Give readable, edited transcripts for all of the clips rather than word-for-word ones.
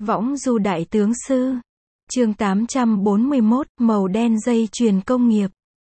Võng du đại tướng sư. Chương 841, màu đen dây chuyền công nghiệp.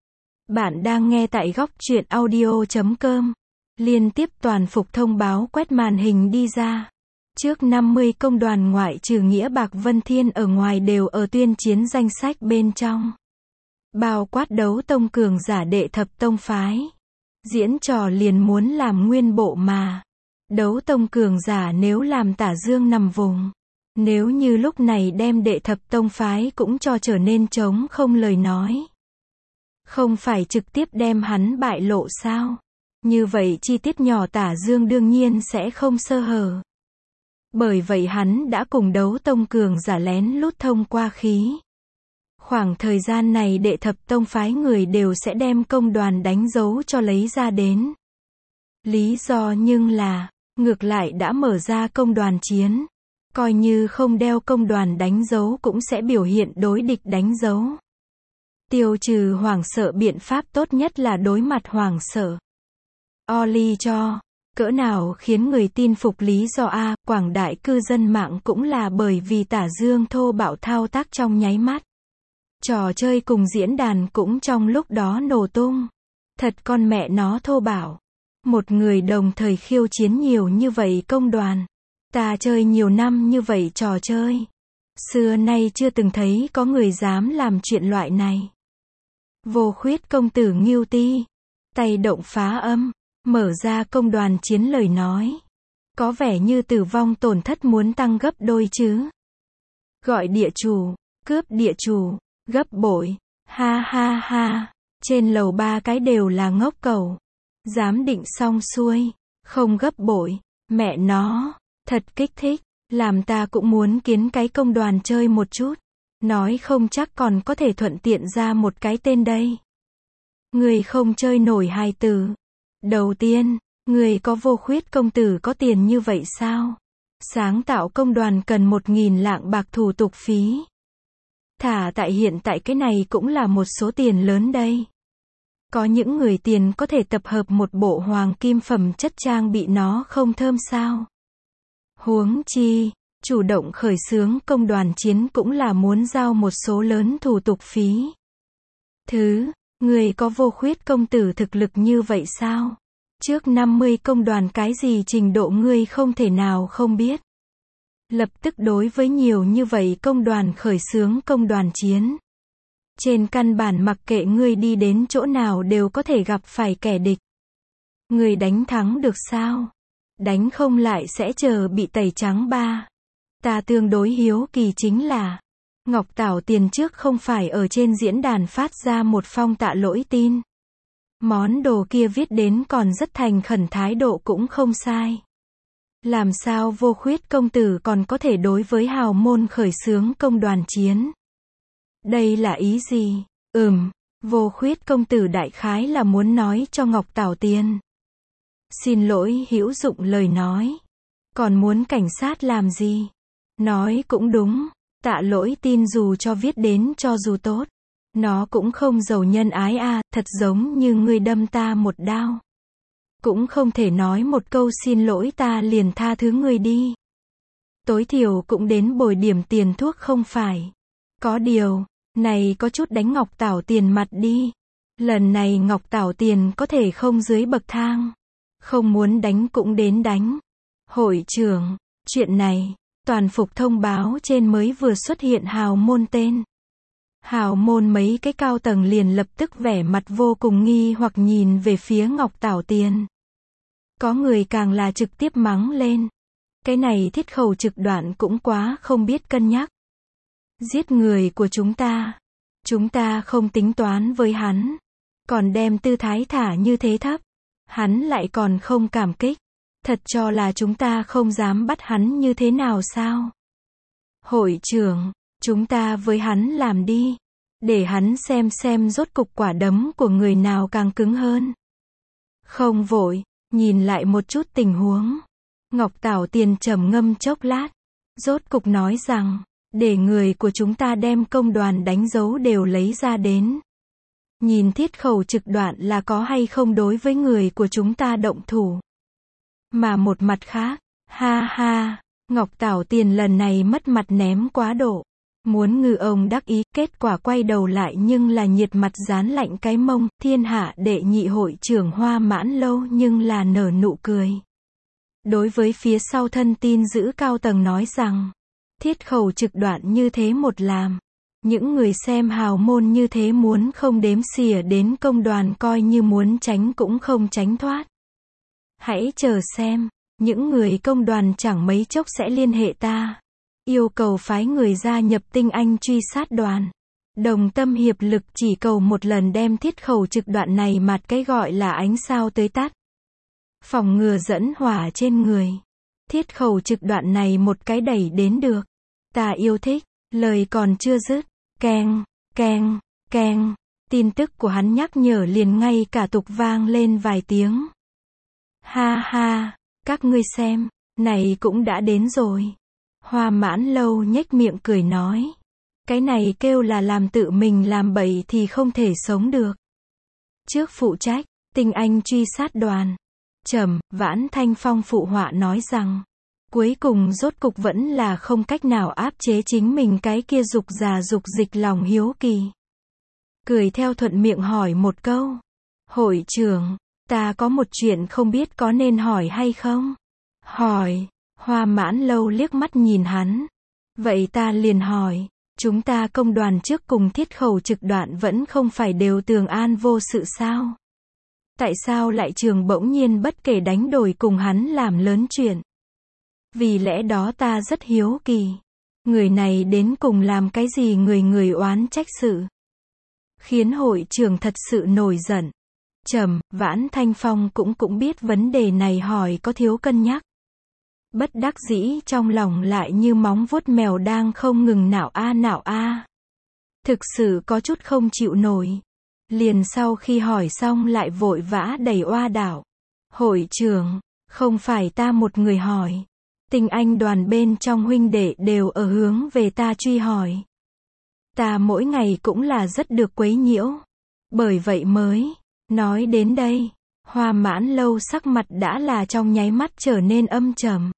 Bạn đang nghe tại góc truyện audio.com. Liên tiếp toàn phục thông báo quét màn hình đi ra. Trước 50 công đoàn ngoại trừ Nghĩa Bạc Vân Thiên ở ngoài đều ở tuyên chiến danh sách bên trong. Bao quát đấu tông cường giả đệ thập tông phái. Diễn trò liền muốn làm nguyên bộ mà. Đấu tông cường giả nếu làm tả dương nằm vùng. Nếu như lúc này đem đệ thập tông phái cũng cho trở nên trống không lời nói. Không phải trực tiếp đem hắn bại lộ sao? Như vậy chi tiết nhỏ tả dương đương nhiên sẽ không sơ hở. Bởi vậy hắn đã cùng đấu tông cường giả lén lút thông qua khí. Khoảng thời gian này đệ thập tông phái người đều sẽ đem công đoàn đánh dấu cho lấy ra đến. Lý do nhưng là, ngược lại đã mở ra công đoàn chiến. Coi như không đeo công đoàn đánh dấu cũng sẽ biểu hiện đối địch đánh dấu. Tiêu trừ hoảng sợ biện pháp tốt nhất là đối mặt hoảng sợ. Oli cho, cỡ nào khiến người tin phục lý do A, quảng đại cư dân mạng cũng là bởi vì tả dương thô bạo thao tác trong nháy mắt. Trò chơi cùng diễn đàn cũng trong lúc đó nổ tung. Thật con mẹ nó thô bạo. Một người đồng thời khiêu chiến nhiều như vậy công đoàn. Ta chơi nhiều năm như vậy trò chơi. Xưa nay chưa từng thấy có người dám làm chuyện loại này. Vô khuyết công tử Ngưu Ti. Tay động phá âm. Mở ra công đoàn chiến lời nói. Có vẻ như tử vong tổn thất muốn tăng gấp đôi chứ. Gọi địa chủ. Cướp địa chủ. Gấp bội. Ha ha ha. Trên lầu 3 cái đều là ngốc cầu. Dám định xong xuôi. Không gấp bội. Mẹ nó. Thật kích thích. Làm ta cũng muốn kiến cái công đoàn chơi một chút. Nói không chắc còn có thể thuận tiện ra một cái tên đây. Người không chơi nổi hai từ. Đầu tiên, người có vô khuyết công tử có tiền như vậy sao? Sáng tạo công đoàn cần 1.000 lạng bạc thủ tục phí. Thả tại hiện tại cái này cũng là một số tiền lớn đây. Có những người tiền có thể tập hợp một bộ hoàng kim phẩm chất trang bị nó không thơm sao? Huống chi, chủ động khởi xướng công đoàn chiến cũng là muốn giao một số lớn thủ tục phí. Người có vô khuyết công tử thực lực như vậy sao? Trước 50 công đoàn cái gì trình độ ngươi không thể nào không biết. Lập tức đối với nhiều như vậy công đoàn khởi xướng công đoàn chiến. Trên căn bản mặc kệ ngươi đi đến chỗ nào đều có thể gặp phải kẻ địch. Ngươi đánh thắng được sao? Đánh không lại sẽ chờ bị tẩy trắng ba. Ta tương đối hiếu kỳ chính là Ngọc Tảo Tiền trước không phải ở trên diễn đàn phát ra một phong tạ lỗi tin. Món đồ kia viết đến còn rất thành khẩn, thái độ cũng không sai. Làm sao vô khuyết công tử còn có thể đối với hào môn khởi xướng công đoàn chiến? Đây là ý gì? Vô khuyết công tử đại khái là muốn nói cho Ngọc Tảo Tiền. Xin lỗi hữu dụng lời nói. Còn muốn cảnh sát làm gì? Nói cũng đúng. Tạ lỗi tin dù cho viết đến cho dù tốt. Nó cũng không giàu nhân ái a, thật giống như ngươi đâm ta một đao. Cũng không thể nói một câu xin lỗi ta liền tha thứ ngươi đi. Tối thiểu cũng đến bồi điểm tiền thuốc không phải. Có điều, này có chút đánh Ngọc Tảo Tiền mặt đi. Lần này Ngọc Tảo Tiền có thể không dưới bậc thang. Không muốn đánh cũng đến đánh. Hội trưởng, chuyện này, toàn phục thông báo trên mới vừa xuất hiện hào môn tên. Hào môn mấy cái cao tầng liền lập tức vẻ mặt vô cùng nghi hoặc nhìn về phía Ngọc Tảo Tiền. Có người càng là trực tiếp mắng lên. Cái này thiết khẩu trực đoạn cũng quá không biết cân nhắc. Giết người của chúng ta không tính toán với hắn. Còn đem tư thái thả như thế thấp. Hắn lại còn không cảm kích. Thật cho là chúng ta không dám bắt hắn như thế nào sao? Hội trưởng, chúng ta với hắn làm đi. Để hắn xem rốt cục quả đấm của người nào càng cứng hơn. Không vội, nhìn lại một chút tình huống. Ngọc Tảo Tiền trầm ngâm chốc lát. Rốt cục nói rằng, để người của chúng ta đem công đoàn đánh dấu đều lấy ra đến. Nhìn thiết khẩu trực đoạn là có hay không đối với người của chúng ta động thủ. Mà một mặt khác, ha ha, Ngọc Tảo Tiền lần này mất mặt ném quá độ. Muốn ngư ông đắc ý, kết quả quay đầu lại nhưng là nhiệt mặt dán lạnh cái mông, thiên hạ đệ nhị hội trưởng Hoa Mãn Lâu nhưng là nở nụ cười. Đối với phía sau thân tin giữ cao tầng nói rằng, thiết khẩu trực đoạn như thế một làm. Những người xem hào môn như thế muốn không đếm xỉa đến công đoàn coi như muốn tránh cũng không tránh thoát. Hãy chờ xem, những người công đoàn chẳng mấy chốc sẽ liên hệ ta. Yêu cầu phái người gia nhập tinh anh truy sát đoàn. Đồng tâm hiệp lực chỉ cầu một lần đem thiết khẩu trực đoạn này mặt cái gọi là ánh sao tới tắt. Phòng ngừa dẫn hỏa trên người. Thiết khẩu trực đoạn này một cái đẩy đến được. Ta yêu thích, lời còn chưa dứt. Keng, keng, keng. Tin tức của hắn nhắc nhở liền ngay cả tục vang lên vài tiếng. Ha ha, các ngươi xem, này cũng đã đến rồi. Hoa Mãn Lâu nhếch miệng cười nói. Cái này kêu là làm tự mình làm bậy thì không thể sống được. Trước phụ trách, tinh anh truy sát đoàn. Vãn Thanh Phong phụ họa nói rằng, cuối cùng rốt cục vẫn là không cách nào áp chế chính mình cái kia dục già dục dịch lòng hiếu kỳ. Cười theo thuận miệng hỏi một câu. Hội trưởng, ta có một chuyện không biết có nên hỏi hay không? Hỏi. Hoa Mãn Lâu liếc mắt nhìn hắn. Vậy ta liền hỏi, chúng ta công đoàn trước cùng thiết khẩu trực đoạn vẫn không phải đều tường an vô sự sao? Tại sao lại trường bỗng nhiên bất kể đánh đổi cùng hắn làm lớn chuyện? Vì lẽ đó ta rất hiếu kỳ. Người này đến cùng làm cái gì người oán trách sự? Khiến hội trưởng thật sự nổi giận. Vãn Thanh Phong cũng biết vấn đề này hỏi có thiếu cân nhắc. Bất đắc dĩ trong lòng lại như móng vuốt mèo đang không ngừng nạo a. Thực sự có chút không chịu nổi. Liền sau khi hỏi xong lại vội vã đẩy oa đảo. Hội trưởng, không phải ta một người hỏi. Tinh anh đoàn bên trong huynh đệ đều ở hướng về ta truy hỏi. Ta mỗi ngày cũng là rất được quấy nhiễu. Bởi vậy mới, nói đến đây, Hoa Mãn Lâu sắc mặt đã là trong nháy mắt trở nên âm trầm.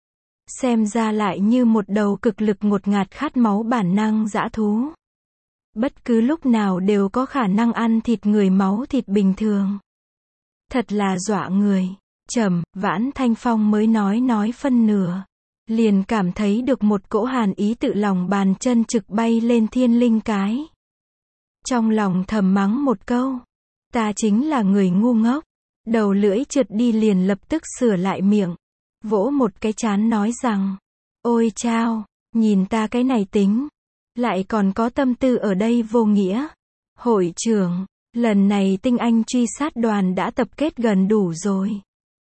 Xem ra lại như một đầu cực lực ngột ngạt khát máu bản năng dã thú. Bất cứ lúc nào đều có khả năng ăn thịt người máu thịt bình thường. Thật là dọa người. Vãn Thanh Phong mới nói phân nửa. Liền cảm thấy được một cỗ hàn ý tự lòng bàn chân trực bay lên thiên linh cái. Trong lòng thầm mắng một câu. Ta chính là người ngu ngốc. Đầu lưỡi trượt đi liền lập tức sửa lại miệng. Vỗ một cái trán nói rằng. Ôi chao, nhìn ta cái này tính. Lại còn có tâm tư ở đây vô nghĩa. Hội trưởng, lần này tinh anh truy sát đoàn đã tập kết gần đủ rồi.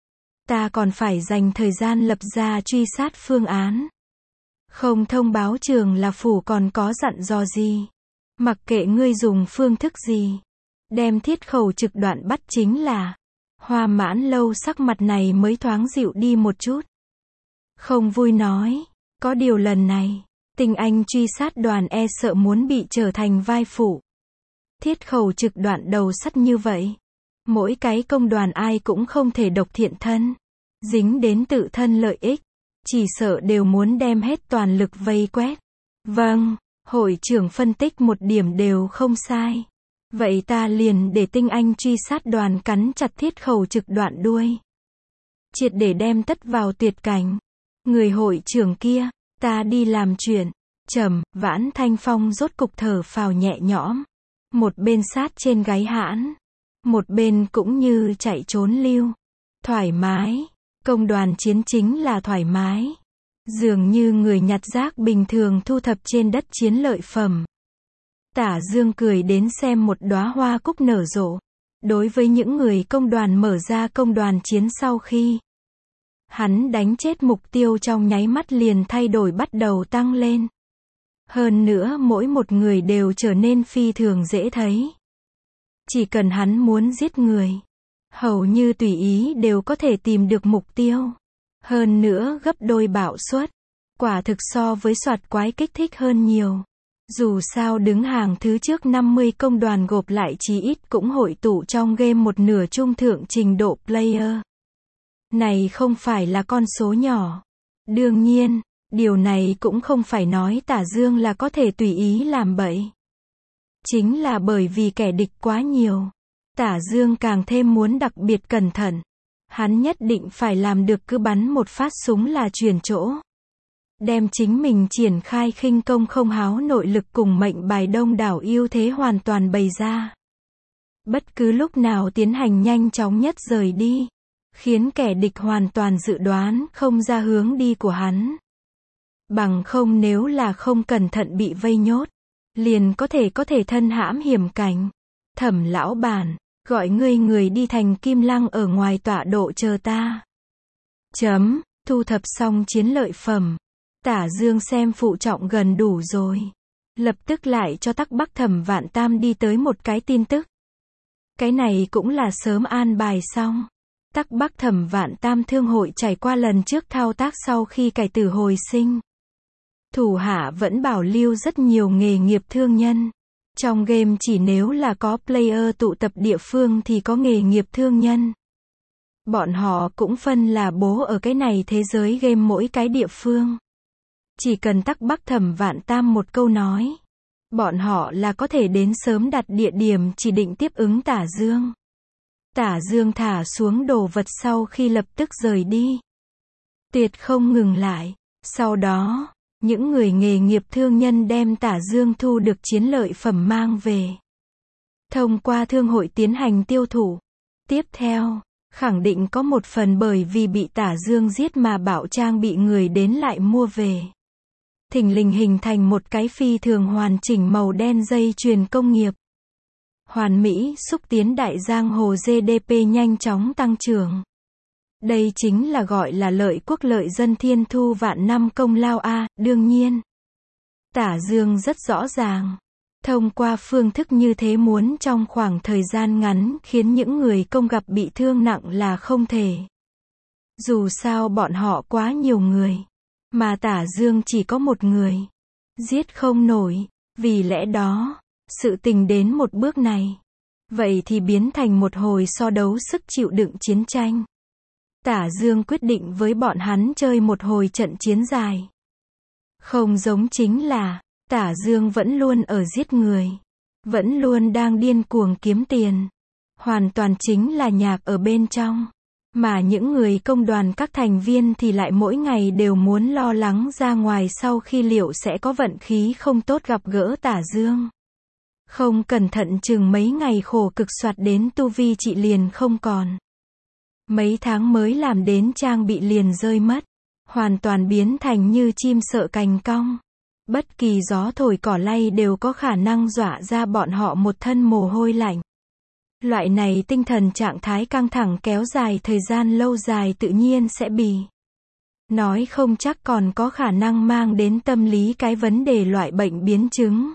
Ta còn phải dành thời gian lập ra truy sát phương án. Không thông báo trường là phủ còn có dặn dò gì. Mặc kệ ngươi dùng phương thức gì. Đem thiết khẩu trực đoạn bắt chính là. Hoa Mãn Lâu sắc mặt này mới thoáng dịu đi một chút. Không vui nói. Có điều lần này, tinh anh truy sát đoàn e sợ muốn bị trở thành vai phụ. Thiết khẩu trực đoạn đầu sắt như vậy. Mỗi cái công đoàn ai cũng không thể độc thiện thân. Dính đến tự thân lợi ích. Chỉ sợ đều muốn đem hết toàn lực vây quét. Vâng, hội trưởng phân tích một điểm đều không sai. Vậy ta liền để tinh anh truy sát đoàn cắn chặt thiết khẩu trực đoạn đuôi. Triệt để đem tất vào tuyệt cảnh. Người hội trưởng kia, ta đi làm chuyện. Vãn Thanh Phong rốt cục thở phào nhẹ nhõm. Một bên sát trên gáy hãn. Một bên cũng như chạy trốn lưu. Thoải mái. Công đoàn chiến chính là thoải mái. Dường như người nhặt rác bình thường thu thập trên đất chiến lợi phẩm. Tả Dương cười đến xem một đóa hoa cúc nở rộ. Đối với những người công đoàn mở ra công đoàn chiến sau khi hắn đánh chết mục tiêu trong nháy mắt liền thay đổi bắt đầu tăng lên. Hơn nữa mỗi một người đều trở nên phi thường dễ thấy. Chỉ cần hắn muốn giết người, hầu như tùy ý đều có thể tìm được mục tiêu. Hơn nữa gấp đôi bạo suất. Quả thực so với soạt quái kích thích hơn nhiều. Dù sao đứng hàng thứ trước 50 công đoàn gộp lại chí ít cũng hội tụ trong game một nửa trung thượng trình độ player. Này không phải là con số nhỏ. Đương nhiên, Điều này cũng không phải nói Tả Dương là có thể tùy ý làm bậy. Chính là bởi vì kẻ địch quá nhiều. Tả Dương càng thêm muốn đặc biệt cẩn thận. Hắn nhất định phải làm được cứ bắn một phát súng là chuyển chỗ. Đem chính mình triển khai khinh công không háo nội lực cùng mệnh bài đông đảo ưu thế hoàn toàn bày ra. Bất cứ lúc nào tiến hành nhanh chóng nhất rời đi. Khiến kẻ địch hoàn toàn dự đoán không ra hướng đi của hắn. Bằng không nếu là không cẩn thận bị vây nhốt. Liền có thể thân hãm hiểm cảnh. Thẩm lão bản, gọi ngươi người đi thành Kim Lăng ở ngoài tọa độ chờ ta. Thu thập xong chiến lợi phẩm. Tả Dương xem phụ trọng gần đủ rồi. Lập tức lại cho Tắc Bắc Thẩm Vạn Tam đi tới một cái tin tức. Cái này cũng là sớm an bài xong. Tắc Bắc Thẩm Vạn Tam thương hội trải qua lần trước thao tác sau khi cải tử hồi sinh. Thủ hạ vẫn bảo lưu rất nhiều nghề nghiệp thương nhân. Trong game chỉ nếu là có player tụ tập địa phương thì có nghề nghiệp thương nhân. Bọn họ cũng phân là bố ở cái này thế giới game mỗi cái địa phương. Chỉ cần Tắc Bắc Thẩm Vạn Tam một câu nói. Bọn họ là có thể đến sớm đặt địa điểm chỉ định tiếp ứng Tả Dương. Tả Dương thả xuống đồ vật sau khi lập tức rời đi. Tuyệt không ngừng lại. Sau đó, những người nghề nghiệp thương nhân đem Tả Dương thu được chiến lợi phẩm mang về. Thông qua thương hội tiến hành tiêu thụ. Tiếp theo, khẳng định có một phần bởi vì bị Tả Dương giết mà bảo trang bị người đến lại mua về. Thình lình hình thành một cái phi thường hoàn chỉnh màu đen dây chuyền công nghiệp. Hoàn mỹ xúc tiến đại giang hồ GDP nhanh chóng tăng trưởng. Đây chính là gọi là lợi quốc lợi dân thiên thu vạn năm công lao a. Đương nhiên, Tả Dương rất rõ ràng. Thông qua phương thức như thế muốn trong khoảng thời gian ngắn khiến những người công gặp bị thương nặng là không thể. Dù sao bọn họ quá nhiều người. Mà Tả Dương chỉ có một người. Giết không nổi. Vì lẽ đó, sự tình đến một bước này. Vậy thì biến thành một hồi so đấu sức chịu đựng chiến tranh. Tả Dương quyết định với bọn hắn chơi một hồi trận chiến dài. Không giống chính là, Tả Dương vẫn luôn ở giết người. Vẫn luôn đang điên cuồng kiếm tiền. Hoàn toàn chính là nhạc ở bên trong. Mà những người công đoàn các thành viên thì lại mỗi ngày đều muốn lo lắng ra ngoài sau khi liệu sẽ có vận khí không tốt gặp gỡ Tả Dương. Không cẩn thận chừng mấy ngày khổ cực soạt đến tu vi chị liền không còn. Mấy tháng mới làm đến trang bị liền rơi mất. Hoàn toàn biến thành như chim sợ cành cong. Bất kỳ gió thổi cỏ lay đều có khả năng dọa ra bọn họ một thân mồ hôi lạnh. Loại này tinh thần trạng thái căng thẳng kéo dài thời gian lâu dài tự nhiên sẽ bị. Nói không chắc còn có khả năng mang đến tâm lý cái vấn đề loại bệnh biến chứng.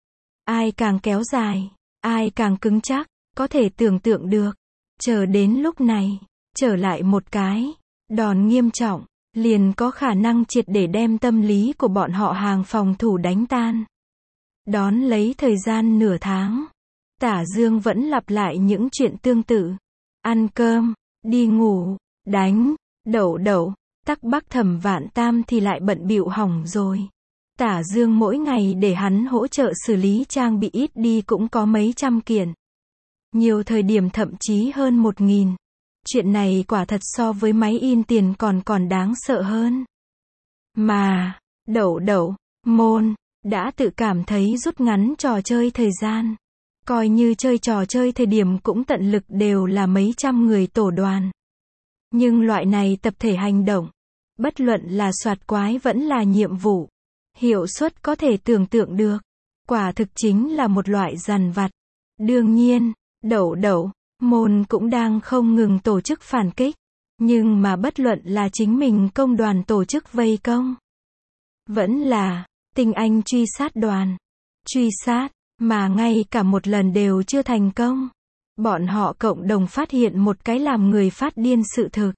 Ai càng kéo dài, ai càng cứng chắc, có thể tưởng tượng được. Chờ đến lúc này, trở lại một cái, đòn nghiêm trọng, liền có khả năng triệt để đem tâm lý của bọn họ hàng phòng thủ đánh tan. Đón lấy thời gian nửa tháng. Tả Dương vẫn lặp lại những chuyện tương tự. Ăn cơm, đi ngủ, đánh, đậu, Tắc Bắc Thẩm Vạn Tam thì lại bận bịu hỏng rồi. Tả Dương mỗi ngày để hắn hỗ trợ xử lý trang bị ít đi cũng có mấy trăm kiện. Nhiều thời điểm thậm chí hơn 1000. Chuyện này quả thật so với máy in tiền còn đáng sợ hơn. Mà, đậu, môn, đã tự cảm thấy rút ngắn trò chơi thời gian. Coi như chơi trò chơi thời điểm cũng tận lực đều là mấy trăm người tổ đoàn. Nhưng loại này tập thể hành động, bất luận là soạt quái vẫn là nhiệm vụ, hiệu suất có thể tưởng tượng được. Quả thực chính là một loại dằn vặt. Đương nhiên, đậu, môn cũng đang không ngừng tổ chức phản kích. Nhưng mà bất luận là chính mình công đoàn tổ chức vây công, vẫn là tinh anh truy sát đoàn, truy sát, mà ngay cả một lần đều chưa thành công. Bọn họ cộng đồng phát hiện một cái làm người phát điên sự thực.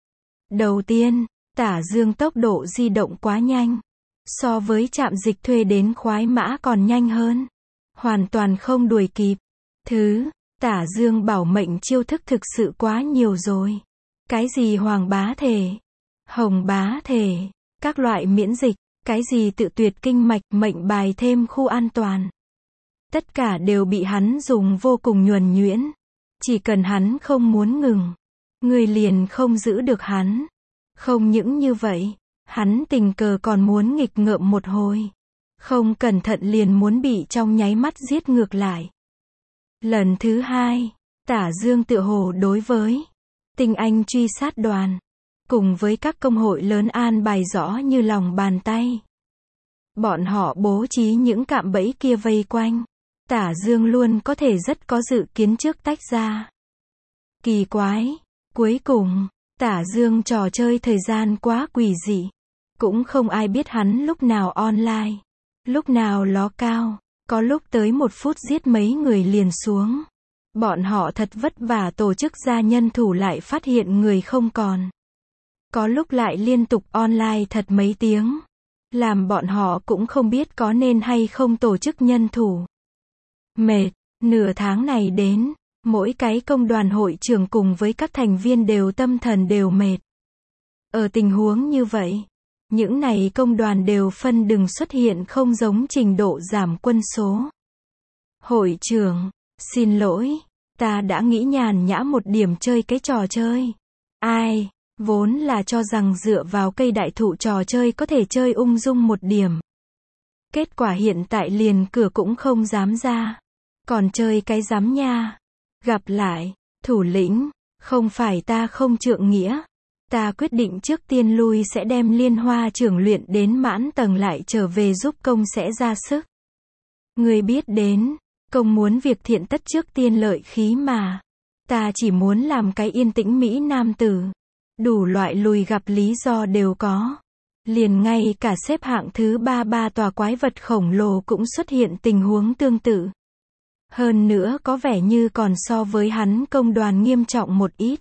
Đầu tiên, Tả Dương tốc độ di động quá nhanh. So với trạm dịch thuê đến khoái mã còn nhanh hơn. Hoàn toàn không đuổi kịp. Thứ, Tả Dương bảo mệnh chiêu thức thực sự quá nhiều rồi. Cái gì hoàng bá thể, hồng bá thể, các loại miễn dịch, cái gì tự tuyệt kinh mạch, mệnh bài thêm khu an toàn. Tất cả đều bị hắn dùng vô cùng nhuần nhuyễn. Chỉ cần hắn không muốn ngừng, người liền không giữ được hắn. Không những như vậy, hắn tình cờ còn muốn nghịch ngợm một hồi. Không cẩn thận liền muốn bị trong nháy mắt giết ngược lại. Lần thứ hai, Tả Dương tựa hồ đối với tinh anh truy sát đoàn, cùng với các công hội lớn an bài rõ như lòng bàn tay. Bọn họ bố trí những cạm bẫy kia vây quanh. Tả Dương luôn có thể rất có dự kiến trước tách ra. Kỳ quái, cuối cùng, Tả Dương trò chơi thời gian quá quỷ dị. Cũng không ai biết hắn lúc nào online, lúc nào ló cao, có lúc tới 1 phút giết mấy người liền xuống. Bọn họ thật vất vả tổ chức ra nhân thủ lại phát hiện người không còn. Có lúc lại liên tục online thật mấy tiếng. Làm bọn họ cũng không biết có nên hay không tổ chức nhân thủ. Mệt, nửa tháng này đến, mỗi cái công đoàn hội trưởng cùng với các thành viên đều tâm thần đều mệt. Ở tình huống như vậy, những này công đoàn đều phân đừng xuất hiện không giống trình độ giảm quân số. Hội trưởng, xin lỗi, ta đã nghĩ nhàn nhã một điểm chơi cái trò chơi. Ai, vốn là cho rằng dựa vào cây đại thụ trò chơi có thể chơi ung dung một điểm. Kết quả hiện tại liền cửa cũng không dám ra. Còn chơi cái dám nha. Gặp lại, thủ lĩnh, không phải ta không trượng nghĩa. Ta quyết định trước tiên lui sẽ đem liên hoa trưởng luyện đến mãn tầng lại trở về giúp công sẽ ra sức. Người biết đến, công muốn việc thiện tất trước tiên lợi khí mà. Ta chỉ muốn làm cái yên tĩnh mỹ nam tử. Đủ loại lùi gặp lý do đều có. Liền ngay cả xếp hạng thứ 3 tòa quái vật khổng lồ cũng xuất hiện tình huống tương tự. Hơn nữa có vẻ như còn so với hắn công đoàn nghiêm trọng một ít.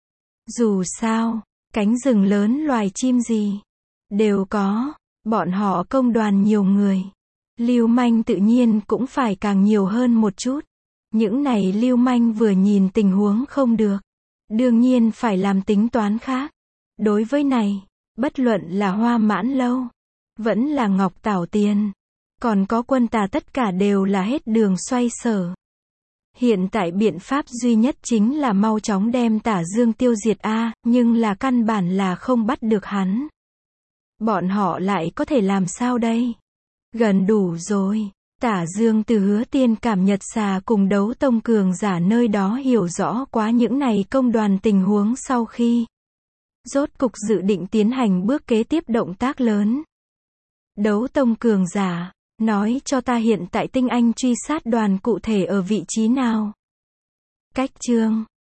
Dù sao, cánh rừng lớn loài chim gì đều có, bọn họ công đoàn nhiều người. Lưu manh tự nhiên cũng phải càng nhiều hơn một chút. Những này lưu manh vừa nhìn tình huống không được, đương nhiên phải làm tính toán khác. Đối với này, bất luận là Hoa Mãn Lâu, vẫn là Ngọc Tảo Tiền, còn có Quân Tà tất cả đều là hết đường xoay sở. Hiện tại biện pháp duy nhất chính là mau chóng đem Tả Dương tiêu diệt nhưng là căn bản là không bắt được hắn. Bọn họ lại có thể làm sao đây? Gần đủ rồi. Tả Dương từ Hứa Tiên Cảm Nhật Xà cùng Đấu Tông cường giả nơi đó hiểu rõ quá những này công đoàn tình huống sau khi rốt cục dự định tiến hành bước kế tiếp động tác lớn. Đấu Tông cường giả, nói cho ta hiện tại tinh anh truy sát đoàn cụ thể ở vị trí nào? Cách chương